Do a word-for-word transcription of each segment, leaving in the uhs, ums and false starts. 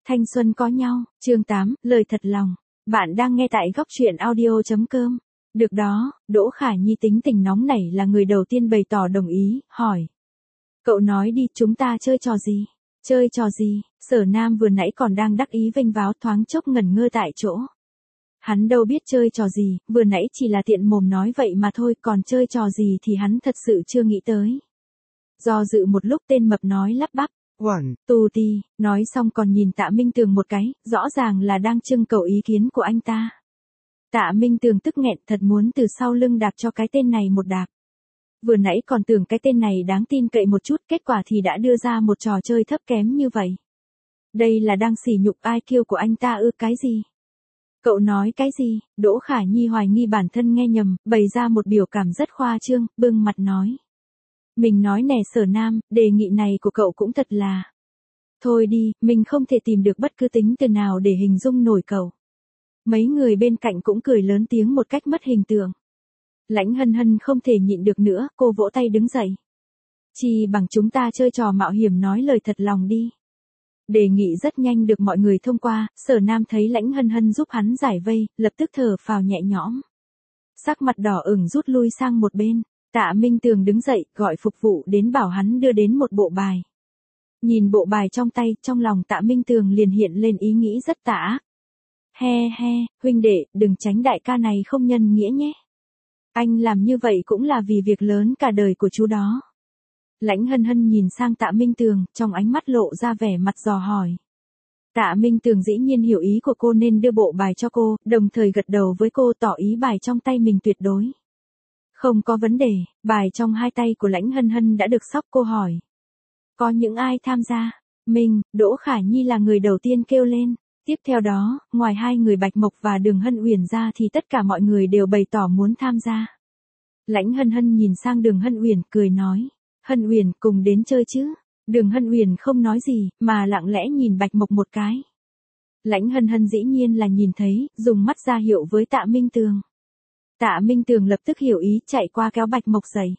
Thanh xuân có nhau, chương tám, lời thật lòng. Bạn đang nghe tại góc truyện audio chấm com. Được đó, Đỗ Khả Nhi tính tình nóng nảy là người đầu tiên bày tỏ đồng ý, hỏi. Cậu nói đi, chúng ta chơi trò gì? Chơi trò gì? Sở Nam vừa nãy còn đang đắc ý vênh váo, thoáng chốc ngẩn ngơ tại chỗ. Hắn đâu biết chơi trò gì, vừa nãy chỉ là tiện mồm nói vậy mà thôi, còn chơi trò gì thì hắn thật sự chưa nghĩ tới. Do dự một lúc, tên mập nói lắp bắp. One. Tu ti, nói xong còn nhìn Tạ Minh Tường một cái, rõ ràng là đang trưng cầu ý kiến của anh ta. Tạ Minh Tường tức nghẹn, thật muốn từ sau lưng đạp cho cái tên này một đạp. Vừa nãy còn tưởng cái tên này đáng tin cậy một chút, kết quả thì đã đưa ra một trò chơi thấp kém như vậy. Đây là đang sỉ nhục i kiu của anh ta ư? Cái gì? Cậu nói cái gì? Đỗ Khả Nhi hoài nghi bản thân nghe nhầm, bày ra một biểu cảm rất khoa trương, bưng mặt nói. Mình nói nè Sở Nam, đề nghị này của cậu cũng thật là... Thôi đi, mình không thể tìm được bất cứ tính từ nào để hình dung nổi cậu. Mấy người bên cạnh cũng cười lớn tiếng một cách mất hình tượng. Lãnh Hân Hân không thể nhịn được nữa, cô vỗ tay đứng dậy. Chi bằng chúng ta chơi trò mạo hiểm nói lời thật lòng đi. Đề nghị rất nhanh được mọi người thông qua, Sở Nam thấy Lãnh Hân Hân giúp hắn giải vây, lập tức thở phào nhẹ nhõm. Sắc mặt đỏ ửng rút lui sang một bên. Tạ Minh Tường đứng dậy, gọi phục vụ đến bảo hắn đưa đến một bộ bài. Nhìn bộ bài trong tay, trong lòng Tạ Minh Tường liền hiện lên ý nghĩ rất tà ác. He he, huynh đệ, đừng tránh đại ca này không nhân nghĩa nhé. Anh làm như vậy cũng là vì việc lớn cả đời của chú đó. Lãnh Hân Hân nhìn sang Tạ Minh Tường, trong ánh mắt lộ ra vẻ mặt dò hỏi. Tạ Minh Tường dĩ nhiên hiểu ý của cô nên đưa bộ bài cho cô, đồng thời gật đầu với cô tỏ ý bài trong tay mình tuyệt đối. Không có vấn đề, bài trong hai tay của Lãnh Hân Hân đã được sóc. Cô hỏi. Có những ai tham gia? Mình, Đỗ Khả Nhi là người đầu tiên kêu lên. Tiếp theo đó, ngoài hai người Bạch Mộc và Đường Hân Uyển ra thì tất cả mọi người đều bày tỏ muốn tham gia. Lãnh Hân Hân nhìn sang Đường Hân Uyển cười nói. Hân Uyển cùng đến chơi chứ? Đường Hân Uyển không nói gì, mà lặng lẽ nhìn Bạch Mộc một cái. Lãnh Hân Hân dĩ nhiên là nhìn thấy, dùng mắt ra hiệu với Tạ Minh Tường. Tạ Minh Tường lập tức hiểu ý, chạy qua kéo Bạch Mộc dậy.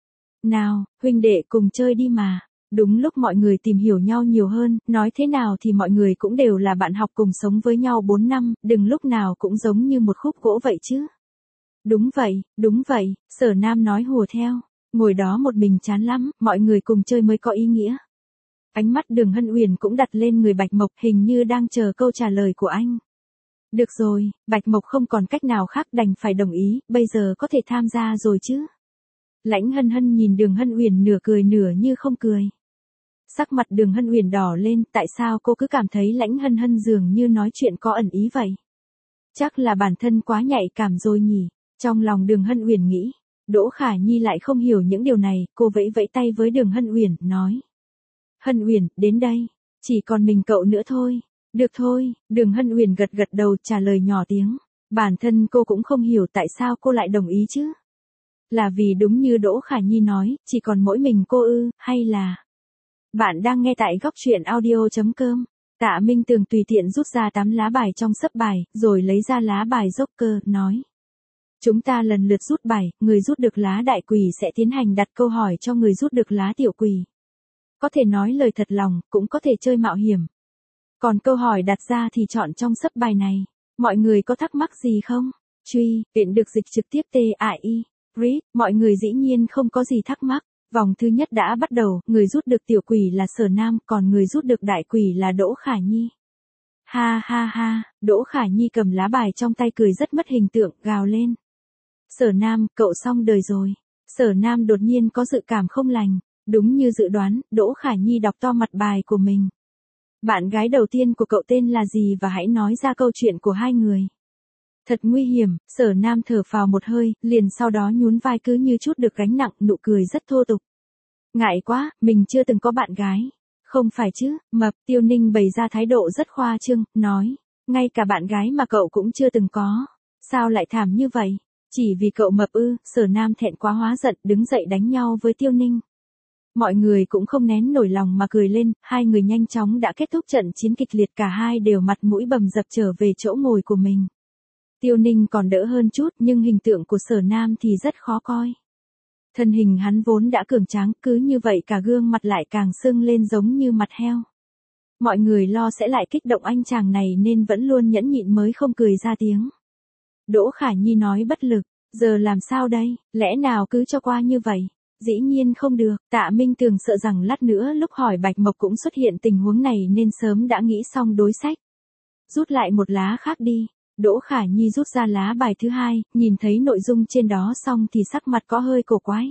Nào, huynh đệ cùng chơi đi mà. Đúng lúc mọi người tìm hiểu nhau nhiều hơn, nói thế nào thì mọi người cũng đều là bạn học cùng sống với nhau bốn năm, đừng lúc nào cũng giống như một khúc gỗ vậy chứ. Đúng vậy, đúng vậy, Sở Nam nói hùa theo. Ngồi đó một mình chán lắm, mọi người cùng chơi mới có ý nghĩa. Ánh mắt Đường Hân Uyển cũng đặt lên người Bạch Mộc, hình như đang chờ câu trả lời của anh. Được rồi, Bạch Mộc không còn cách nào khác đành phải đồng ý, bây giờ có thể tham gia rồi chứ. Lãnh Hân Hân nhìn Đường Hân Uyển nửa cười nửa như không cười. Sắc mặt Đường Hân Uyển đỏ lên, tại sao cô cứ cảm thấy Lãnh Hân Hân dường như nói chuyện có ẩn ý vậy? Chắc là bản thân quá nhạy cảm rồi nhỉ, trong lòng Đường Hân Uyển nghĩ. Đỗ Khả Nhi lại không hiểu những điều này, cô vẫy vẫy tay với Đường Hân Uyển, nói. Hân Uyển, đến đây, chỉ còn mình cậu nữa thôi. Được thôi, Đường Hân Uyển gật gật đầu trả lời nhỏ tiếng. Bản thân cô cũng không hiểu tại sao cô lại đồng ý chứ. Là vì đúng như Đỗ Khả Nhi nói, chỉ còn mỗi mình cô ư, hay là... Bạn đang nghe tại góc truyện audio chấm com. Tạ Minh Tường tùy tiện rút ra tám lá bài trong sấp bài, rồi lấy ra lá bài Joker, nói. Chúng ta lần lượt rút bài, người rút được lá đại quỷ sẽ tiến hành đặt câu hỏi cho người rút được lá tiểu quỷ. Có thể nói lời thật lòng, cũng có thể chơi mạo hiểm. Còn câu hỏi đặt ra thì chọn trong sấp bài này. Mọi người có thắc mắc gì không? Truy, viện được dịch trực tiếp T A I. Read, mọi người dĩ nhiên không có gì thắc mắc. Vòng thứ nhất đã bắt đầu, người rút được tiểu quỷ là Sở Nam, còn người rút được đại quỷ là Đỗ Khả Nhi. Ha ha ha, Đỗ Khả Nhi cầm lá bài trong tay cười rất mất hình tượng, gào lên. Sở Nam, cậu xong đời rồi. Sở Nam đột nhiên có dự cảm không lành. Đúng như dự đoán, Đỗ Khả Nhi đọc to mặt bài của mình. Bạn gái đầu tiên của cậu tên là gì và hãy nói ra câu chuyện của hai người. Thật nguy hiểm, Sở Nam thở phào một hơi, liền sau đó nhún vai cứ như chút được gánh nặng, nụ cười rất thô tục. Ngại quá, mình chưa từng có bạn gái. Không phải chứ, Mập, Tiêu Ninh bày ra thái độ rất khoa trương, nói. Ngay cả bạn gái mà cậu cũng chưa từng có. Sao lại thảm như vậy? Chỉ vì cậu mập ư? Sở Nam thẹn quá hóa giận, đứng dậy đánh nhau với Tiêu Ninh. Mọi người cũng không nén nổi lòng mà cười lên, hai người nhanh chóng đã kết thúc trận chiến kịch liệt, cả hai đều mặt mũi bầm dập trở về chỗ ngồi của mình. Tiêu Ninh còn đỡ hơn chút, nhưng hình tượng của Sở Nam thì rất khó coi. Thân hình hắn vốn đã cường tráng, cứ như vậy cả gương mặt lại càng sưng lên giống như mặt heo. Mọi người lo sẽ lại kích động anh chàng này nên vẫn luôn nhẫn nhịn mới không cười ra tiếng. Đỗ Khả Nhi nói bất lực, giờ làm sao đây, lẽ nào cứ cho qua như vậy? Dĩ nhiên không được, Tạ Minh Tường sợ rằng lát nữa lúc hỏi Bạch Mộc cũng xuất hiện tình huống này nên sớm đã nghĩ xong đối sách. Rút lại một lá khác đi. Đỗ Khả Nhi rút ra lá bài thứ hai, nhìn thấy nội dung trên đó xong thì sắc mặt có hơi cổ quái.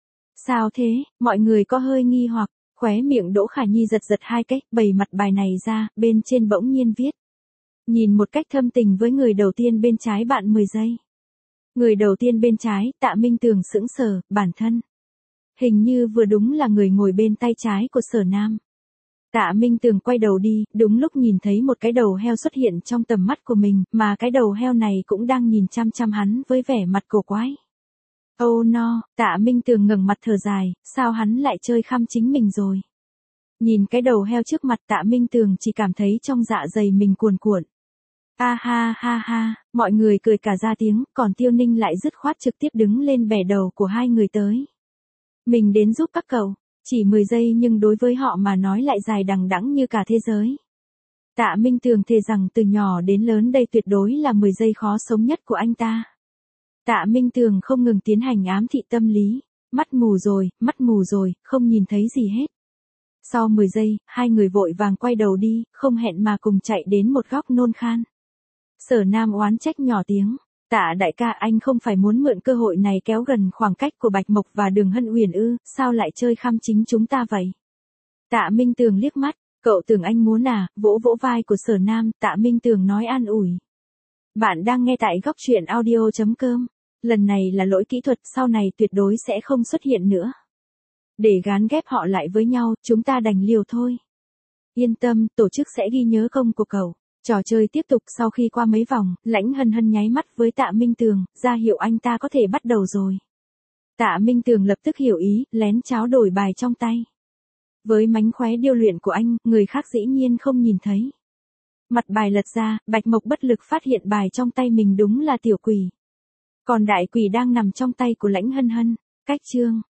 Sao thế, mọi người có hơi nghi hoặc, khóe miệng Đỗ Khả Nhi giật giật hai cách, bày mặt bài này ra, bên trên bỗng nhiên viết. Nhìn một cách thâm tình với người đầu tiên bên trái bạn mười giây. Người đầu tiên bên trái, Tạ Minh Tường sững sờ, bản thân. Hình như vừa đúng là người ngồi bên tay trái của Sở Nam. Tạ Minh Tường quay đầu đi, đúng lúc nhìn thấy một cái đầu heo xuất hiện trong tầm mắt của mình, mà cái đầu heo này cũng đang nhìn chăm chăm hắn với vẻ mặt cổ quái. Oh no, Tạ Minh Tường ngẩng mặt thở dài, sao hắn lại chơi khăm chính mình rồi. Nhìn cái đầu heo trước mặt Tạ Minh Tường chỉ cảm thấy trong dạ dày mình cuồn cuộn. A ha ha ha, mọi người cười cả ra tiếng, còn Tiêu Ninh lại dứt khoát trực tiếp đứng lên bẻ đầu của hai người tới. Mình đến giúp các cậu. Chỉ mười giây nhưng đối với họ mà nói lại dài đằng đẵng như cả thế giới. Tạ Minh Tường thề rằng từ nhỏ đến lớn đây tuyệt đối là mười giây khó sống nhất của anh ta. Tạ Minh Tường không ngừng tiến hành ám thị tâm lý. Mắt mù rồi, mắt mù rồi, không nhìn thấy gì hết. Sau mười giây, hai người vội vàng quay đầu đi, không hẹn mà cùng chạy đến một góc nôn khan. Sở Nam oán trách nhỏ tiếng. Tạ đại ca, anh không phải muốn mượn cơ hội này kéo gần khoảng cách của Bạch Mộc và Đường Hân Uyển ư, sao lại chơi khăm chính chúng ta vậy? Tạ Minh Tường liếc mắt, cậu tưởng anh muốn à, vỗ vỗ vai của Sở Nam, Tạ Minh Tường nói an ủi. Bạn đang nghe tại góc truyện audio chấm com, lần này là lỗi kỹ thuật, sau này tuyệt đối sẽ không xuất hiện nữa. Để gán ghép họ lại với nhau, chúng ta đành liều thôi. Yên tâm, tổ chức sẽ ghi nhớ công của cậu. Trò chơi tiếp tục sau khi qua mấy vòng, Lãnh Hân Hân nháy mắt với Tạ Minh Tường, ra hiệu anh ta có thể bắt đầu rồi. Tạ Minh Tường lập tức hiểu ý, lén tráo đổi bài trong tay. Với mánh khóe điêu luyện của anh, người khác dĩ nhiên không nhìn thấy. Mặt bài lật ra, Bạch Mộc bất lực phát hiện bài trong tay mình đúng là tiểu quỷ. Còn đại quỷ đang nằm trong tay của Lãnh Hân Hân. Cách chương